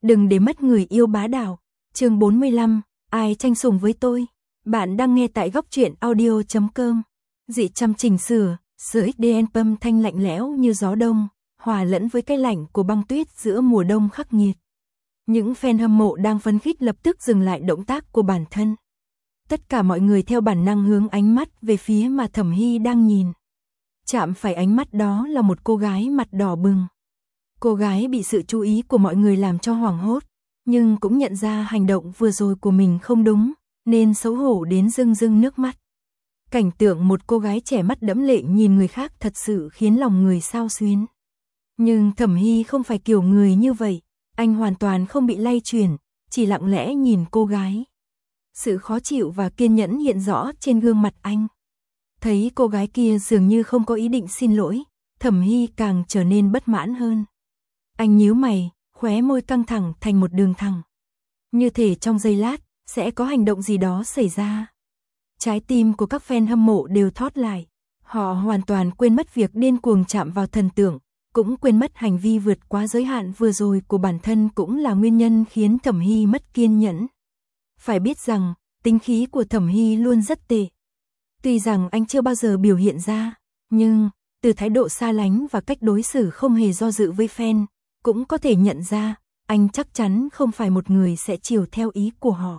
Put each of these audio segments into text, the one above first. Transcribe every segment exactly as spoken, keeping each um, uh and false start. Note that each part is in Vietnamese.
đừng để mất người yêu bá đạo. Chương bốn mươi lăm, ai tranh sủng với tôi? Bạn đang nghe tại góc truyện audio chấm com. Dị chăm chỉnh sửa, sửa ích đê en pâm thanh lạnh lẽo như gió đông, hòa lẫn với cái lạnh của băng tuyết giữa mùa đông khắc nghiệt. Những fan hâm mộ đang phấn khích lập tức dừng lại động tác của bản thân. Tất cả mọi người theo bản năng hướng ánh mắt về phía mà Thẩm Hy đang nhìn. Chạm phải ánh mắt đó là một cô gái mặt đỏ bừng. Cô gái bị sự chú ý của mọi người làm cho hoảng hốt, nhưng cũng nhận ra hành động vừa rồi của mình không đúng, nên xấu hổ đến rưng rưng nước mắt. Cảnh tượng một cô gái trẻ mắt đẫm lệ nhìn người khác thật sự khiến lòng người xao xuyến. Nhưng Thẩm Hy không phải kiểu người như vậy, anh hoàn toàn không bị lay chuyển, chỉ lặng lẽ nhìn cô gái. Sự khó chịu và kiên nhẫn hiện rõ trên gương mặt anh. Thấy cô gái kia dường như không có ý định xin lỗi, Thẩm Hy càng trở nên bất mãn hơn. Anh nhíu mày, khóe môi căng thẳng thành một đường thẳng. Như thể trong giây lát, sẽ có hành động gì đó xảy ra. Trái tim của các fan hâm mộ đều thót lại. Họ hoàn toàn quên mất việc điên cuồng chạm vào thần tượng, cũng quên mất hành vi vượt quá giới hạn vừa rồi của bản thân cũng là nguyên nhân khiến Thẩm Hy mất kiên nhẫn. Phải biết rằng, tính khí của Thẩm Hy luôn rất tệ. Tuy rằng anh chưa bao giờ biểu hiện ra, nhưng từ thái độ xa lánh và cách đối xử không hề do dự với fan, cũng có thể nhận ra, anh chắc chắn không phải một người sẽ chiều theo ý của họ.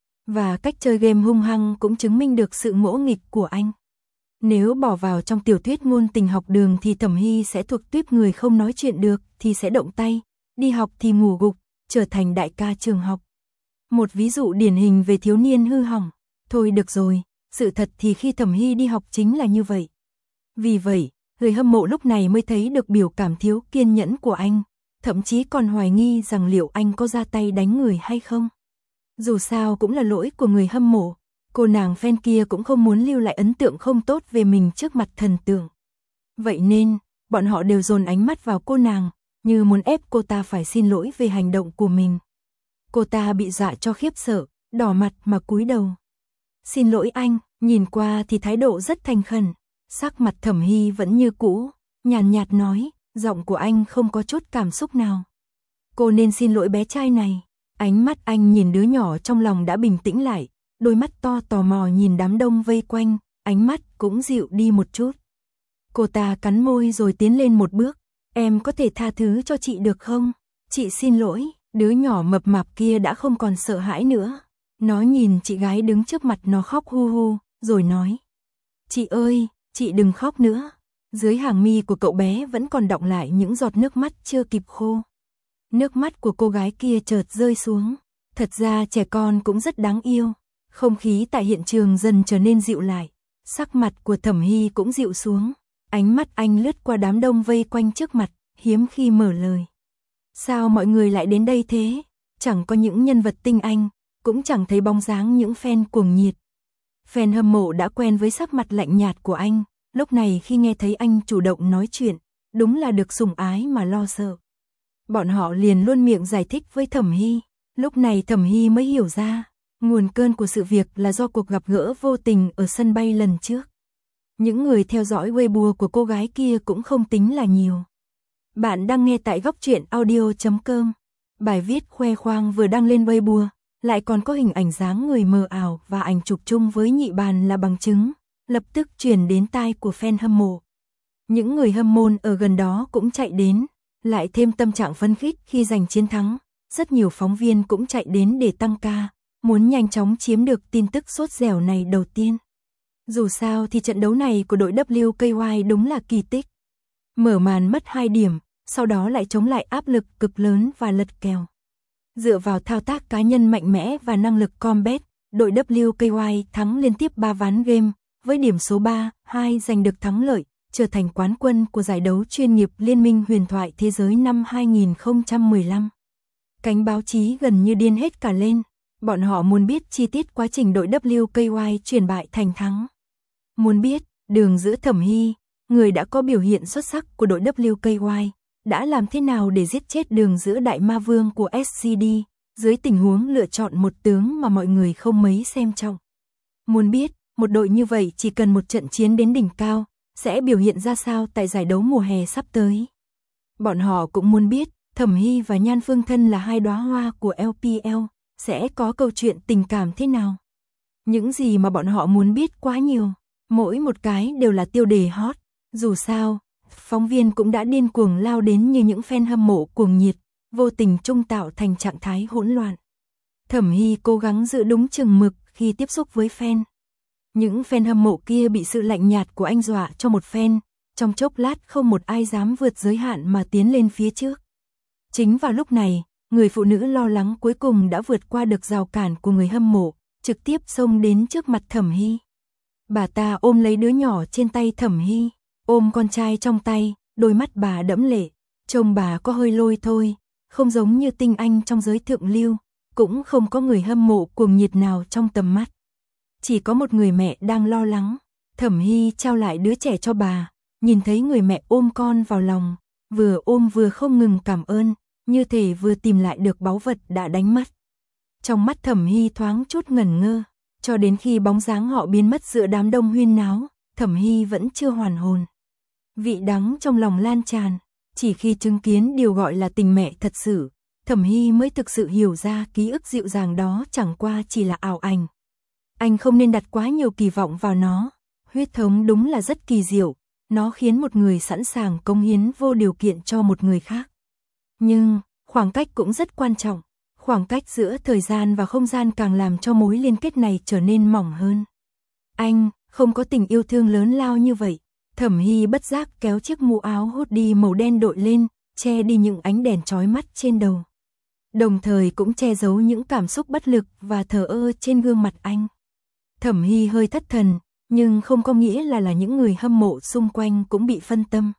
Và cách chơi game hung hăng cũng chứng minh được sự ngỗ nghịch của anh. Nếu bỏ vào trong tiểu thuyết ngôn tình học đường thì Thẩm Hy sẽ thuộc tuýp người không nói chuyện được thì sẽ động tay, đi học thì ngủ gục, trở thành đại ca trường học. Một ví dụ điển hình về thiếu niên hư hỏng. Thôi được rồi, sự thật thì khi Thẩm Hy đi học chính là như vậy. Vì vậy, người hâm mộ lúc này mới thấy được biểu cảm thiếu kiên nhẫn của anh, thậm chí còn hoài nghi rằng liệu anh có ra tay đánh người hay không. Dù sao cũng là lỗi của người hâm mộ, cô nàng fan kia cũng không muốn lưu lại ấn tượng không tốt về mình trước mặt thần tượng. Vậy nên, bọn họ đều dồn ánh mắt vào cô nàng, như muốn ép cô ta phải xin lỗi về hành động của mình. Cô ta bị dọa cho khiếp sợ, đỏ mặt mà cúi đầu. Xin lỗi anh, nhìn qua thì thái độ rất thành khẩn. Sắc mặt Thẩm Hy vẫn như cũ, nhàn nhạt, nhạt nói, giọng của anh không có chút cảm xúc nào. Cô nên xin lỗi bé trai này. Ánh mắt anh nhìn đứa nhỏ trong lòng đã bình tĩnh lại, đôi mắt to tò mò nhìn đám đông vây quanh, ánh mắt cũng dịu đi một chút. Cô ta cắn môi rồi tiến lên một bước, em có thể tha thứ cho chị được không? Chị xin lỗi. Đứa nhỏ mập mạp kia đã không còn sợ hãi nữa. Nó nhìn chị gái đứng trước mặt nó khóc hu hu, rồi nói. Chị ơi, chị đừng khóc nữa. Dưới hàng mi của cậu bé vẫn còn đọng lại những giọt nước mắt chưa kịp khô. Nước mắt của cô gái kia chợt rơi xuống. Thật ra trẻ con cũng rất đáng yêu. Không khí tại hiện trường dần trở nên dịu lại. Sắc mặt của Thẩm Hy cũng dịu xuống. Ánh mắt anh lướt qua đám đông vây quanh trước mặt, hiếm khi mở lời. Sao mọi người lại đến đây thế? Chẳng có những nhân vật tinh anh, cũng chẳng thấy bóng dáng những fan cuồng nhiệt. Fan hâm mộ đã quen với sắc mặt lạnh nhạt của anh, lúc này khi nghe thấy anh chủ động nói chuyện, đúng là được sủng ái mà lo sợ. Bọn họ liền luôn miệng giải thích với Thẩm Hy, lúc này Thẩm Hy mới hiểu ra, nguồn cơn của sự việc là do cuộc gặp gỡ vô tình ở sân bay lần trước. Những người theo dõi Weibo của cô gái kia cũng không tính là nhiều. Bạn đang nghe tại góc truyện audio chấm com. Bài viết khoe khoang vừa đăng lên Weibo, lại còn có hình ảnh dáng người mờ ảo và ảnh chụp chung với nhị bàn là bằng chứng, lập tức truyền đến tai của fan hâm mộ. Những người hâm mộ ở gần đó cũng chạy đến, lại thêm tâm trạng phấn khích khi giành chiến thắng. Rất nhiều phóng viên cũng chạy đến để tăng ca, muốn nhanh chóng chiếm được tin tức sốt dẻo này đầu tiên. Dù sao thì trận đấu này của đội vê kê i đúng là kỳ tích. Mở màn mất hai điểm, sau đó lại chống lại áp lực cực lớn và lật kèo. Dựa vào thao tác cá nhân mạnh mẽ và năng lực combat, đội vê kê i thắng liên tiếp ba ván game, với điểm số ba hai giành được thắng lợi, trở thành quán quân của giải đấu chuyên nghiệp Liên minh huyền thoại thế giới năm hai nghìn không trăm mười lăm. Cánh báo chí gần như điên hết cả lên, bọn họ muốn biết chi tiết quá trình đội vê kê i chuyển bại thành thắng. Muốn biết, đường giữa Thẩm Hy, người đã có biểu hiện xuất sắc của đội vê kê i, đã làm thế nào để giết chết đường giữa đại ma vương của ét xê đê, dưới tình huống lựa chọn một tướng mà mọi người không mấy xem trọng. Muốn biết, một đội như vậy chỉ cần một trận chiến đến đỉnh cao, sẽ biểu hiện ra sao tại giải đấu mùa hè sắp tới. Bọn họ cũng muốn biết, Thẩm Thẩm Hy và Nhan Phương Thân là hai đóa hoa của lờ pê lờ, sẽ có câu chuyện tình cảm thế nào? Những gì mà bọn họ muốn biết quá nhiều, mỗi một cái đều là tiêu đề hot. Dù sao, phóng viên cũng đã điên cuồng lao đến như những fan hâm mộ cuồng nhiệt, vô tình chung tạo thành trạng thái hỗn loạn. Thẩm Hy cố gắng giữ đúng chừng mực khi tiếp xúc với fan. Những fan hâm mộ kia bị sự lạnh nhạt của anh dọa cho một fan, trong chốc lát không một ai dám vượt giới hạn mà tiến lên phía trước. Chính vào lúc này, người phụ nữ lo lắng cuối cùng đã vượt qua được rào cản của người hâm mộ, trực tiếp xông đến trước mặt Thẩm Hy. Bà ta ôm lấy đứa nhỏ trên tay Thẩm Hy, ôm con trai trong tay, đôi mắt bà đẫm lệ, trông bà có hơi lôi thôi, không giống như tinh anh trong giới thượng lưu, cũng không có người hâm mộ cuồng nhiệt nào trong tầm mắt. Chỉ có một người mẹ đang lo lắng. Thẩm Hy trao lại đứa trẻ cho bà, nhìn thấy người mẹ ôm con vào lòng, vừa ôm vừa không ngừng cảm ơn, như thể vừa tìm lại được báu vật đã đánh mất. Trong mắt Thẩm Hy thoáng chút ngẩn ngơ, cho đến khi bóng dáng họ biến mất giữa đám đông huyên náo, Thẩm Hy vẫn chưa hoàn hồn. Vị đắng trong lòng lan tràn, chỉ khi chứng kiến điều gọi là tình mẹ thật sự, Thẩm Hy mới thực sự hiểu ra ký ức dịu dàng đó chẳng qua chỉ là ảo ảnh. Anh không nên đặt quá nhiều kỳ vọng vào nó, huyết thống đúng là rất kỳ diệu, nó khiến một người sẵn sàng cống hiến vô điều kiện cho một người khác. Nhưng, khoảng cách cũng rất quan trọng, khoảng cách giữa thời gian và không gian càng làm cho mối liên kết này trở nên mỏng hơn. Anh, không có tình yêu thương lớn lao như vậy. Thẩm Hy bất giác kéo chiếc mũ áo hoodie màu đen đội lên, che đi những ánh đèn chói mắt trên đầu. Đồng thời cũng che giấu những cảm xúc bất lực và thờ ơ trên gương mặt anh. Thẩm Hy hơi thất thần, nhưng không có nghĩa là là những người hâm mộ xung quanh cũng bị phân tâm.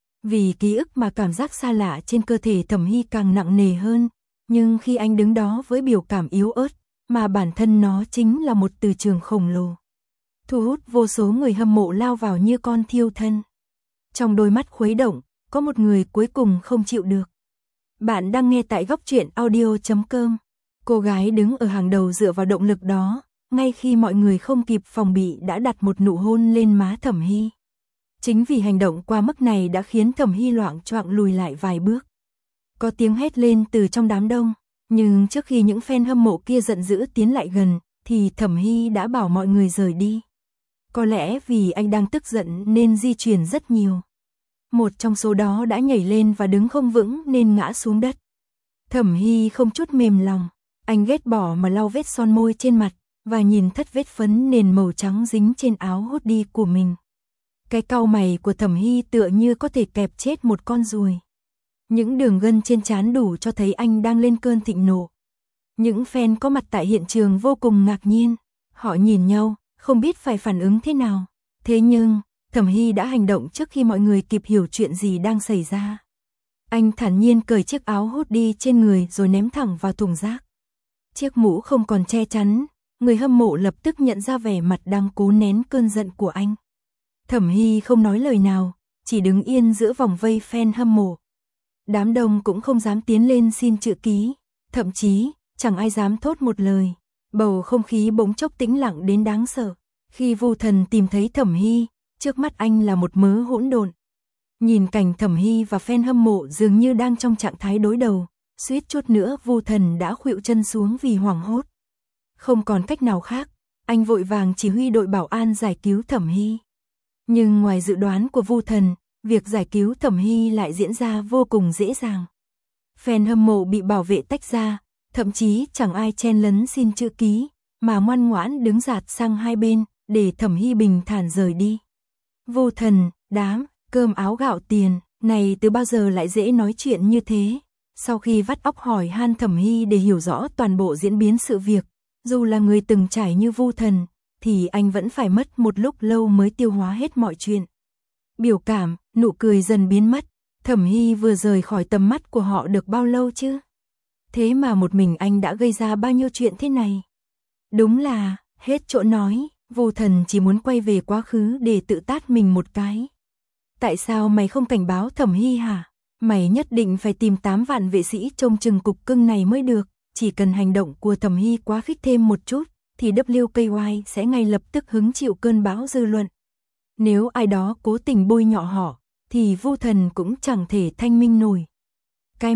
Vì ký ức mà cảm giác xa lạ trên cơ thể Thẩm Hy càng nặng nề hơn, nhưng khi anh đứng đó với biểu cảm yếu ớt, mà bản thân nó chính là một từ trường khổng lồ, thu hút vô số người hâm mộ lao vào như con thiêu thân. Trong đôi mắt khuấy động, có một người cuối cùng không chịu được. Bạn đang nghe tại góc truyện audio chấm com. Cô gái đứng ở hàng đầu dựa vào động lực đó, ngay khi mọi người không kịp phòng bị đã đặt một nụ hôn lên má Thẩm Hy. Chính vì hành động qua mức này đã khiến Thẩm Hy loạng choạng lùi lại vài bước. Có tiếng hét lên từ trong đám đông, nhưng trước khi những fan hâm mộ kia giận dữ tiến lại gần, thì Thẩm Hy đã bảo mọi người rời đi. Có lẽ vì anh đang tức giận nên di chuyển rất nhiều. Một trong số đó đã nhảy lên và đứng không vững nên ngã xuống đất. Thẩm Hy không chút mềm lòng, anh ghét bỏ mà lau vết son môi trên mặt, và nhìn thất vết phấn nền màu trắng dính trên áo hoodie của mình. Cái cau mày của Thẩm Hy tựa như có thể kẹp chết một con ruồi. Những đường gân trên trán đủ cho thấy anh đang lên cơn thịnh nộ. Những fan có mặt tại hiện trường vô cùng ngạc nhiên. Họ nhìn nhau, không biết phải phản ứng thế nào. Thế nhưng, Thẩm Hy đã hành động trước khi mọi người kịp hiểu chuyện gì đang xảy ra. Anh thản nhiên cởi chiếc áo hoodie trên người rồi ném thẳng vào thùng rác. Chiếc mũ không còn che chắn, người hâm mộ lập tức nhận ra vẻ mặt đang cố nén cơn giận của anh. Thẩm Hy không nói lời nào, chỉ đứng yên giữa vòng vây fan hâm mộ. Đám đông cũng không dám tiến lên xin chữ ký, thậm chí chẳng ai dám thốt một lời. Bầu không khí bỗng chốc tĩnh lặng đến đáng sợ. Khi Vu Thần tìm thấy Thẩm Hy, trước mắt anh là một mớ hỗn độn. Nhìn cảnh Thẩm Hy và fan hâm mộ dường như đang trong trạng thái đối đầu, suýt chút nữa Vu Thần đã khuỵu chân xuống vì hoảng hốt. Không còn cách nào khác, anh vội vàng chỉ huy đội bảo an giải cứu Thẩm Hy. Nhưng ngoài dự đoán của Vu Thần, việc giải cứu Thẩm Hy lại diễn ra vô cùng dễ dàng. Fan hâm mộ bị bảo vệ tách ra, thậm chí chẳng ai chen lấn xin chữ ký, mà ngoan ngoãn đứng dạt sang hai bên, để Thẩm Hy bình thản rời đi. Vu Thần, đám, cơm áo gạo tiền, này từ bao giờ lại dễ nói chuyện như thế? Sau khi vắt óc hỏi han Thẩm Hy để hiểu rõ toàn bộ diễn biến sự việc, dù là người từng trải như Vu Thần, thì anh vẫn phải mất một lúc lâu mới tiêu hóa hết mọi chuyện. Biểu cảm, nụ cười dần biến mất, Thẩm Hy vừa rời khỏi tầm mắt của họ được bao lâu chứ? Thế mà một mình anh đã gây ra bao nhiêu chuyện thế này? Đúng là, hết chỗ nói, Vu Thần chỉ muốn quay về quá khứ để tự tát mình một cái. Tại sao mày không cảnh báo Thẩm Hy hả? Mày nhất định phải tìm tám vạn vệ sĩ trông chừng cục cưng này mới được. Chỉ cần hành động của Thẩm Hy quá khích thêm một chút, thì W K Y sẽ ngay lập tức hứng chịu cơn bão dư luận. Nếu ai đó cố tình bôi nhọ họ, thì Vu Thần cũng chẳng thể thanh minh nổi. Cái mác,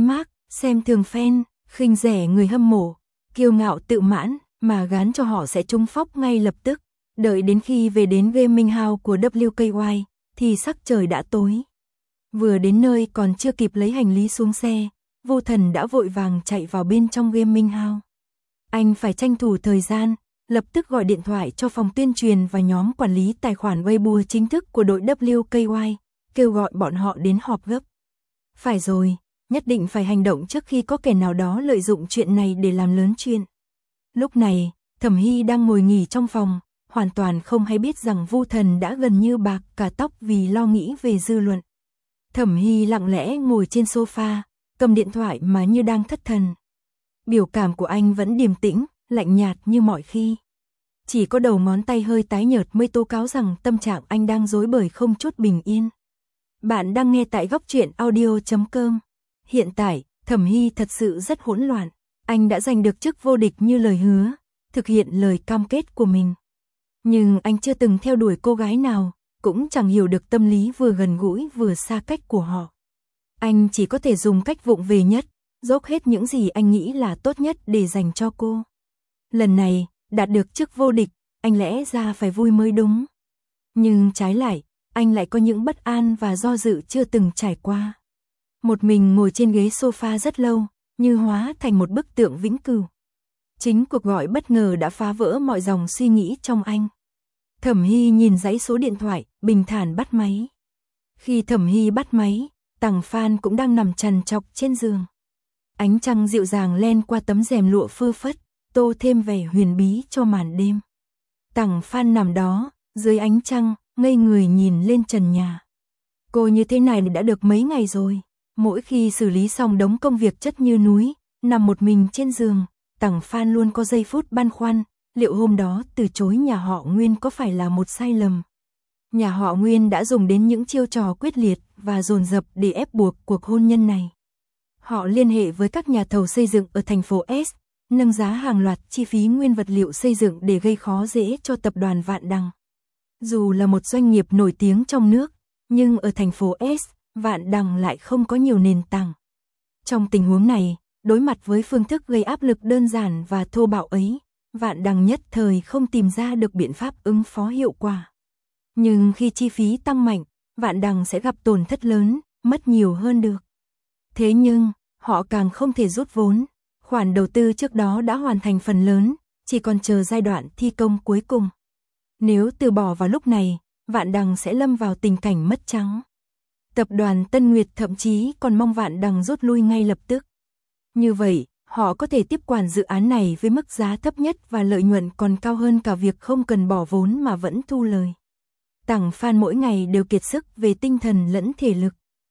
xem thường fan, khinh rẻ người hâm mộ, kiêu ngạo tự mãn, mà gán cho họ sẽ trúng phóc ngay lập tức. Đợi đến khi về đến gaming house của W K Y, thì sắc trời đã tối. Vừa đến nơi còn chưa kịp lấy hành lý xuống xe, Vô Thần đã vội vàng chạy vào bên trong gaming house. Anh phải tranh thủ thời gian, lập tức gọi điện thoại cho phòng tuyên truyền và nhóm quản lý tài khoản Weibo chính thức của đội W K Y, kêu gọi bọn họ đến họp gấp. Phải rồi, nhất định phải hành động trước khi có kẻ nào đó lợi dụng chuyện này để làm lớn chuyện. Lúc này, Thẩm Hy đang ngồi nghỉ trong phòng, hoàn toàn không hay biết rằng Vô Thần đã gần như bạc cả tóc vì lo nghĩ về dư luận. Thẩm Hy lặng lẽ ngồi trên sofa, cầm điện thoại mà như đang thất thần. Biểu cảm của anh vẫn điềm tĩnh, lạnh nhạt như mọi khi. Chỉ có đầu ngón tay hơi tái nhợt mới tố cáo rằng tâm trạng anh đang rối bời không chút bình yên. Bạn đang nghe tại góc truyện audio chấm com. Hiện tại, Thẩm Hy thật sự rất hỗn loạn. Anh đã giành được chức vô địch như lời hứa, thực hiện lời cam kết của mình. Nhưng anh chưa từng theo đuổi cô gái nào, cũng chẳng hiểu được tâm lý vừa gần gũi vừa xa cách của họ. Anh chỉ có thể dùng cách vụng về nhất, dốc hết những gì anh nghĩ là tốt nhất để dành cho cô. Lần này, đạt được chức vô địch, anh lẽ ra phải vui mới đúng. Nhưng trái lại, anh lại có những bất an và do dự chưa từng trải qua. Một mình ngồi trên ghế sofa rất lâu, như hóa thành một bức tượng vĩnh cửu. Chính cuộc gọi bất ngờ đã phá vỡ mọi dòng suy nghĩ trong anh. Thẩm Hy nhìn dãy số điện thoại, bình thản bắt máy. Khi Thẩm Hy bắt máy, Tằng Phan cũng đang nằm trằn trọc trên giường. Ánh trăng dịu dàng len qua tấm rèm lụa phơ phất, tô thêm vẻ huyền bí cho màn đêm. Tằng Phan nằm đó, dưới ánh trăng, ngây người nhìn lên trần nhà. Cô như thế này đã được mấy ngày rồi. Mỗi khi xử lý xong đống công việc chất như núi, nằm một mình trên giường, Tằng Phan luôn có giây phút băn khoăn, liệu hôm đó từ chối nhà họ Nguyên có phải là một sai lầm. Nhà họ Nguyên đã dùng đến những chiêu trò quyết liệt và dồn dập để ép buộc cuộc hôn nhân này. Họ liên hệ với các nhà thầu xây dựng ở thành phố S, nâng giá hàng loạt chi phí nguyên vật liệu xây dựng để gây khó dễ cho tập đoàn Vạn Đằng. Dù là một doanh nghiệp nổi tiếng trong nước, nhưng ở thành phố S, Vạn Đằng lại không có nhiều nền tảng. Trong tình huống này, đối mặt với phương thức gây áp lực đơn giản và thô bạo ấy, Vạn Đằng nhất thời không tìm ra được biện pháp ứng phó hiệu quả. Nhưng khi chi phí tăng mạnh, Vạn Đằng sẽ gặp tổn thất lớn, mất nhiều hơn được. Thế nhưng, họ càng không thể rút vốn. Khoản đầu tư trước đó đã hoàn thành phần lớn, chỉ còn chờ giai đoạn thi công cuối cùng. Nếu từ bỏ vào lúc này, Vạn Đằng sẽ lâm vào tình cảnh mất trắng. Tập đoàn Tân Nguyệt thậm chí còn mong Vạn Đằng rút lui ngay lập tức. Như vậy, họ có thể tiếp quản dự án này với mức giá thấp nhất và lợi nhuận còn cao hơn cả việc không cần bỏ vốn mà vẫn thu lời. Tằng Phan mỗi ngày đều kiệt sức về tinh thần lẫn thể lực.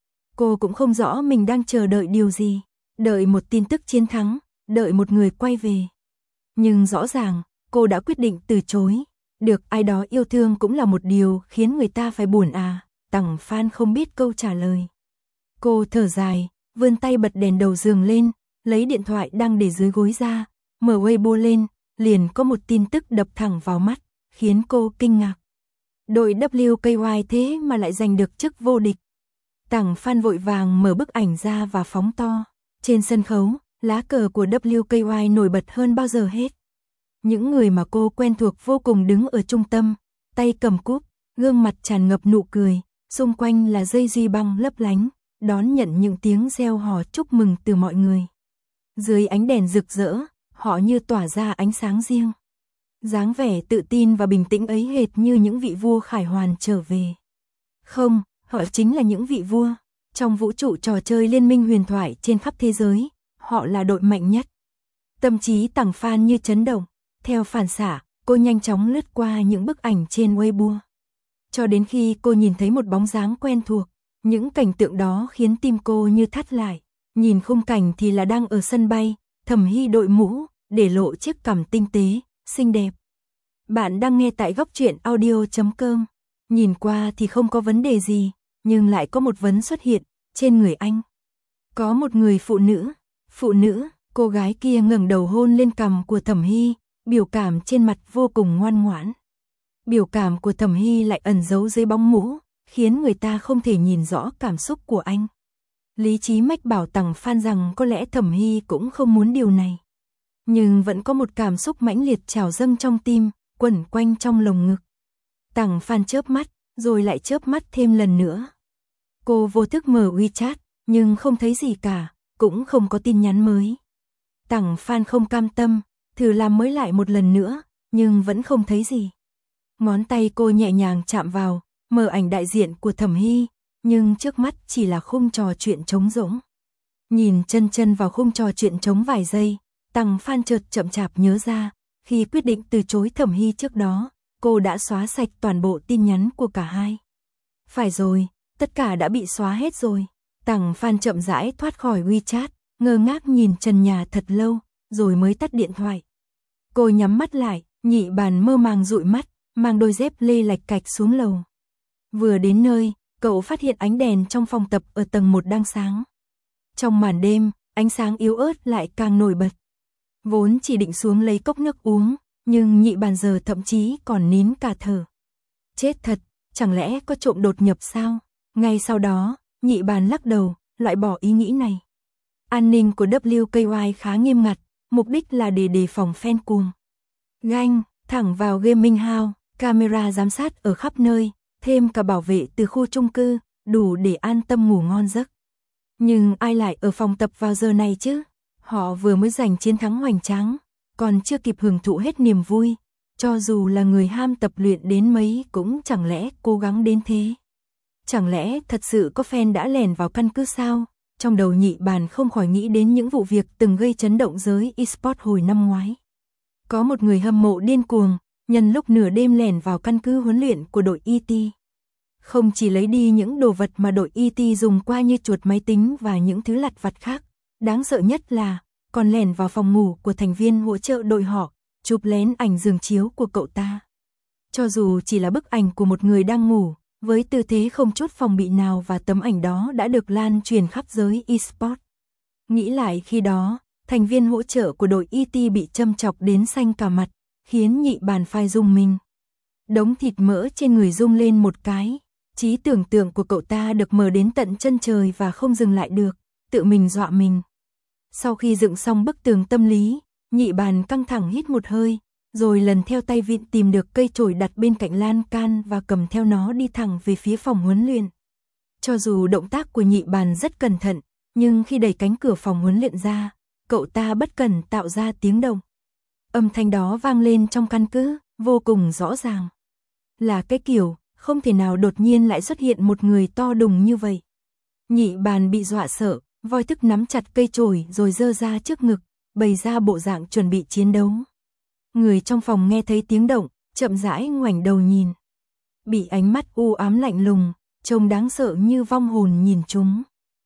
Cô cũng không rõ mình đang chờ đợi điều gì, đợi một tin tức chiến thắng, đợi một người quay về. Nhưng rõ ràng, cô đã quyết định từ chối. Được ai đó yêu thương cũng là một điều khiến người ta phải buồn à, Tằng Phan không biết câu trả lời. Cô thở dài, vươn tay bật đèn đầu giường lên, lấy điện thoại đang để dưới gối ra, mở Weibo lên, liền có một tin tức đập thẳng vào mắt, khiến cô kinh ngạc. Đội W K Y thế mà lại giành được chức vô địch. Tằng Phan vội vàng mở bức ảnh ra và phóng to. Trên sân khấu, lá cờ của W K Y nổi bật hơn bao giờ hết. Những người mà cô quen thuộc vô cùng đứng ở trung tâm, tay cầm cúp, gương mặt tràn ngập nụ cười, xung quanh là dây duy băng lấp lánh, đón nhận những tiếng reo hò chúc mừng từ mọi người. Dưới ánh đèn rực rỡ, họ như tỏa ra ánh sáng riêng. Dáng vẻ tự tin và bình tĩnh ấy hệt như những vị vua khải hoàn trở về. Không, họ chính là những vị vua. Trong vũ trụ trò chơi liên minh huyền thoại trên khắp thế giới, họ là đội mạnh nhất. Tâm trí Tằng Phan như chấn động. Theo phản xạ, cô nhanh chóng lướt qua những bức ảnh trên Weibo. Cho đến khi cô nhìn thấy một bóng dáng quen thuộc, những cảnh tượng đó khiến tim cô như thắt lại. Nhìn khung cảnh thì là đang ở sân bay, Thẩm Hy đội mũ, để lộ chiếc cằm tinh tế, xinh đẹp. Bạn đang nghe tại góc truyện audio chấm com. Nhìn qua thì không có vấn đề gì, nhưng lại có một vấn xuất hiện trên người anh. Có một người phụ nữ, phụ nữ, cô gái kia ngẩng đầu hôn lên cằm của Thẩm Hy, biểu cảm trên mặt vô cùng ngoan ngoãn. Biểu cảm của Thẩm Hy lại ẩn giấu dưới bóng mũ, khiến người ta không thể nhìn rõ cảm xúc của anh. Lý trí mách bảo Tằng Phan rằng có lẽ Thẩm Hy cũng không muốn điều này. Nhưng vẫn có một cảm xúc mãnh liệt trào dâng trong tim, quẩn quanh trong lồng ngực. Tằng Phan chớp mắt, rồi lại chớp mắt thêm lần nữa. Cô vô thức mở WeChat, nhưng không thấy gì cả, cũng không có tin nhắn mới. Tằng Phan không cam tâm, thử làm mới lại một lần nữa, nhưng vẫn không thấy gì. Ngón tay cô nhẹ nhàng chạm vào, mở ảnh đại diện của Thẩm Hy, nhưng trước mắt chỉ là khung trò chuyện trống rỗng. Nhìn chân chân vào khung trò chuyện trống vài giây, Tằng Phan chợt chậm chạp nhớ ra, khi quyết định từ chối Thẩm Hy trước đó, cô đã xóa sạch toàn bộ tin nhắn của cả hai. Phải rồi, tất cả đã bị xóa hết rồi. Tằng Phan chậm rãi thoát khỏi WeChat, ngơ ngác nhìn trần nhà thật lâu, rồi mới tắt điện thoại. Cô nhắm mắt lại, Nhị Bàn mơ màng dụi mắt, mang đôi dép lê lạch cạch xuống lầu. Vừa đến nơi, cậu phát hiện ánh đèn trong phòng tập ở tầng một đang sáng. Trong màn đêm, ánh sáng yếu ớt lại càng nổi bật. Vốn chỉ định xuống lấy cốc nước uống, nhưng Nhị Bàn giờ thậm chí còn nín cả thở. Chết thật, chẳng lẽ có trộm đột nhập sao? Ngay sau đó, Nhị Bàn lắc đầu, loại bỏ ý nghĩ này. An ninh của W K Y khá nghiêm ngặt, mục đích là để đề phòng fan cuồng. Ganh, thẳng vào gaming house, camera giám sát ở khắp nơi, thêm cả bảo vệ từ khu chung cư, đủ để an tâm ngủ ngon giấc. Nhưng ai lại ở phòng tập vào giờ này chứ? Họ vừa mới giành chiến thắng hoành tráng, còn chưa kịp hưởng thụ hết niềm vui. Cho dù là người ham tập luyện đến mấy cũng chẳng lẽ cố gắng đến thế. Chẳng lẽ thật sự có fan đã lèn vào căn cứ sao? Trong đầu Nhị Bàn không khỏi nghĩ đến những vụ việc từng gây chấn động giới eSports hồi năm ngoái. Có một người hâm mộ điên cuồng, nhân lúc nửa đêm lèn vào căn cứ huấn luyện của đội e tê. Không chỉ lấy đi những đồ vật mà đội e tê dùng qua như chuột máy tính và những thứ lặt vặt khác, đáng sợ nhất là còn lèn vào phòng ngủ của thành viên hỗ trợ đội họ, chụp lén ảnh giường chiếu của cậu ta. Cho dù chỉ là bức ảnh của một người đang ngủ, với tư thế không chút phòng bị nào, và tấm ảnh đó đã được lan truyền khắp giới eSports. Nghĩ lại khi đó, thành viên hỗ trợ của đội e tê bị châm chọc đến xanh cả mặt, khiến Nhị Bàn phải rùng mình. Đống thịt mỡ trên người rung lên một cái, trí tưởng tượng của cậu ta được mở đến tận chân trời và không dừng lại được, tự mình dọa mình. Sau khi dựng xong bức tường tâm lý, Nhị Bàn căng thẳng hít một hơi, rồi lần theo tay vịn tìm được cây chổi đặt bên cạnh lan can và cầm theo nó đi thẳng về phía phòng huấn luyện. Cho dù động tác của Nhị Bàn rất cẩn thận, nhưng khi đẩy cánh cửa phòng huấn luyện ra, cậu ta bất cẩn tạo ra tiếng động. Âm thanh đó vang lên trong căn cứ, vô cùng rõ ràng. Là cái kiểu, không thể nào đột nhiên lại xuất hiện một người to đùng như vậy. Nhị Bàn bị dọa sợ, voi thức nắm chặt cây chổi rồi giơ ra trước ngực, bày ra bộ dạng chuẩn bị chiến đấu. Người trong phòng nghe thấy tiếng động, chậm rãi ngoảnh đầu nhìn. Bị ánh mắt u ám lạnh lùng, trông đáng sợ như vong hồn nhìn chúng.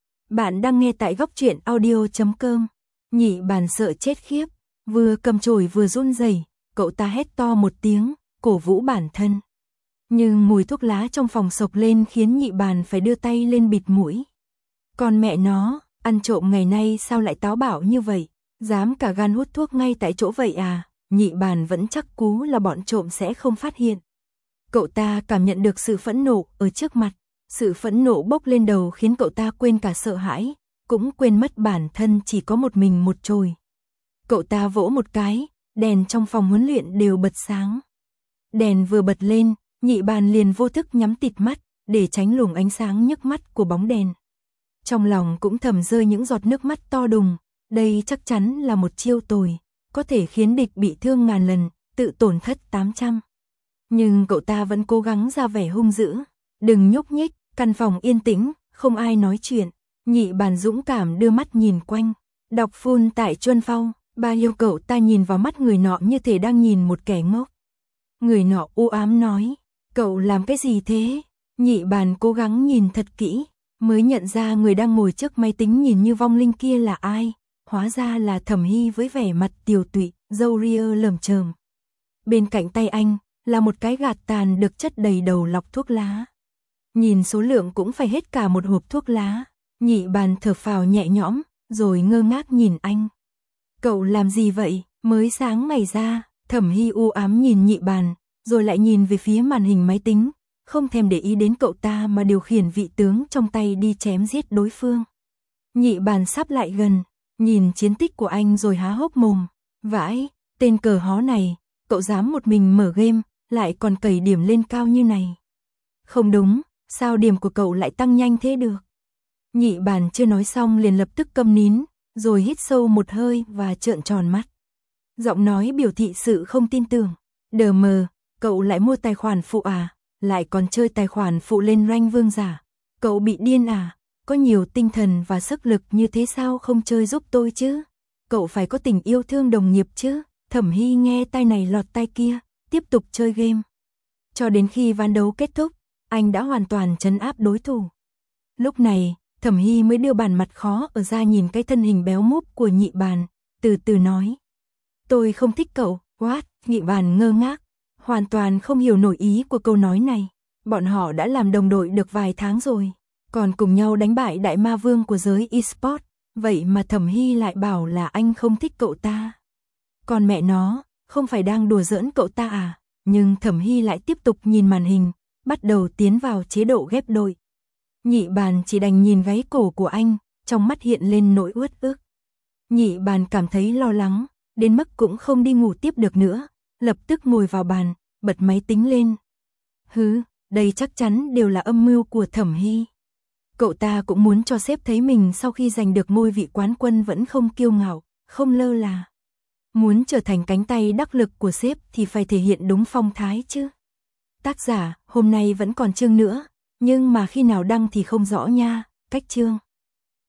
Bạn đang nghe tại góc truyện audio chấm com. Nhị Bàn sợ chết khiếp, vừa cầm chổi vừa run rẩy, cậu ta hét to một tiếng, cổ vũ bản thân. Nhưng mùi thuốc lá trong phòng sộc lên khiến Nhị Bàn phải đưa tay lên bịt mũi. Còn mẹ nó, ăn trộm ngày nay sao lại táo bạo như vậy, dám cả gan hút thuốc ngay tại chỗ vậy à? Nhị Bàn vẫn chắc cú là bọn trộm sẽ không phát hiện. Cậu ta cảm nhận được sự phẫn nộ ở trước mặt, sự phẫn nộ bốc lên đầu khiến cậu ta quên cả sợ hãi, cũng quên mất bản thân chỉ có một mình một chồi. Cậu ta vỗ một cái, đèn trong phòng huấn luyện đều bật sáng. Đèn vừa bật lên, Nhị Bàn liền vô thức nhắm tịt mắt, để tránh luồng ánh sáng nhức mắt của bóng đèn. Trong lòng cũng thầm rơi những giọt nước mắt to đùng, đây chắc chắn là một chiêu tồi, có thể khiến địch bị thương ngàn lần, tự tổn thất tám trăm. Nhưng cậu ta vẫn cố gắng ra vẻ hung dữ. Đừng nhúc nhích, căn phòng yên tĩnh, không ai nói chuyện. Nhị Bàn dũng cảm đưa mắt nhìn quanh. Đọc full tại Chuân Phong, bà yêu cậu ta nhìn vào mắt người nọ như thể đang nhìn một kẻ ngốc. Người nọ u ám nói, cậu làm cái gì thế? Nhị Bàn cố gắng nhìn thật kỹ, mới nhận ra người đang ngồi trước máy tính nhìn như vong linh kia là ai. Hóa ra là Thẩm Hy với vẻ mặt tiều tụy, râu ria lởm chởm. Bên cạnh tay anh là một cái gạt tàn được chất đầy đầu lọc thuốc lá. Nhìn số lượng cũng phải hết cả một hộp thuốc lá. Nhị Bàn thở phào nhẹ nhõm, rồi ngơ ngác nhìn anh. Cậu làm gì vậy? Mới sáng mày ra. Thẩm Hy u ám nhìn Nhị Bàn, rồi lại nhìn về phía màn hình máy tính, không thèm để ý đến cậu ta mà điều khiển vị tướng trong tay đi chém giết đối phương. Nhị bàn sắp lại gần, nhìn chiến tích của anh rồi há hốc mồm. Vãi, tên cờ hó này, cậu dám một mình mở game, lại còn cày điểm lên cao như này. Không đúng, sao điểm của cậu lại tăng nhanh thế được? Nhị bàn chưa nói xong liền lập tức câm nín, rồi hít sâu một hơi và trợn tròn mắt. Giọng nói biểu thị sự không tin tưởng. Đờ mờ, cậu lại mua tài khoản phụ à? Lại còn chơi tài khoản phụ lên rank vương giả. Cậu bị điên à? Có nhiều tinh thần và sức lực như thế sao không chơi giúp tôi chứ? Cậu phải có tình yêu thương đồng nghiệp chứ? Thẩm Hy nghe tai này lọt tai kia, tiếp tục chơi game. Cho đến khi ván đấu kết thúc, anh đã hoàn toàn trấn áp đối thủ. Lúc này, Thẩm Hy mới đưa bản mặt khó ở ra nhìn cái thân hình béo múp của nhị bàn, từ từ nói. Tôi không thích cậu, what? Nhị bàn ngơ ngác, hoàn toàn không hiểu nổi ý của câu nói này. Bọn họ đã làm đồng đội được vài tháng rồi, còn cùng nhau đánh bại đại ma vương của giới eSport, vậy mà Thẩm Hy lại bảo là anh không thích cậu ta. Còn mẹ nó, không phải đang đùa giỡn cậu ta à? Nhưng Thẩm Hy lại tiếp tục nhìn màn hình, bắt đầu tiến vào chế độ ghép đội. Nhị bàn chỉ đành nhìn gáy cổ của anh, trong mắt hiện lên nỗi uất ức. Nhị bàn cảm thấy lo lắng, đến mức cũng không đi ngủ tiếp được nữa, lập tức ngồi vào bàn, bật máy tính lên. Hứ, đây chắc chắn đều là âm mưu của Thẩm Hy. Cậu ta cũng muốn cho sếp thấy mình sau khi giành được ngôi vị quán quân vẫn không kiêu ngạo, không lơ là. Muốn trở thành cánh tay đắc lực của sếp thì phải thể hiện đúng phong thái chứ. Tác giả, hôm nay vẫn còn chương nữa, nhưng mà khi nào đăng thì không rõ nha, cách chương.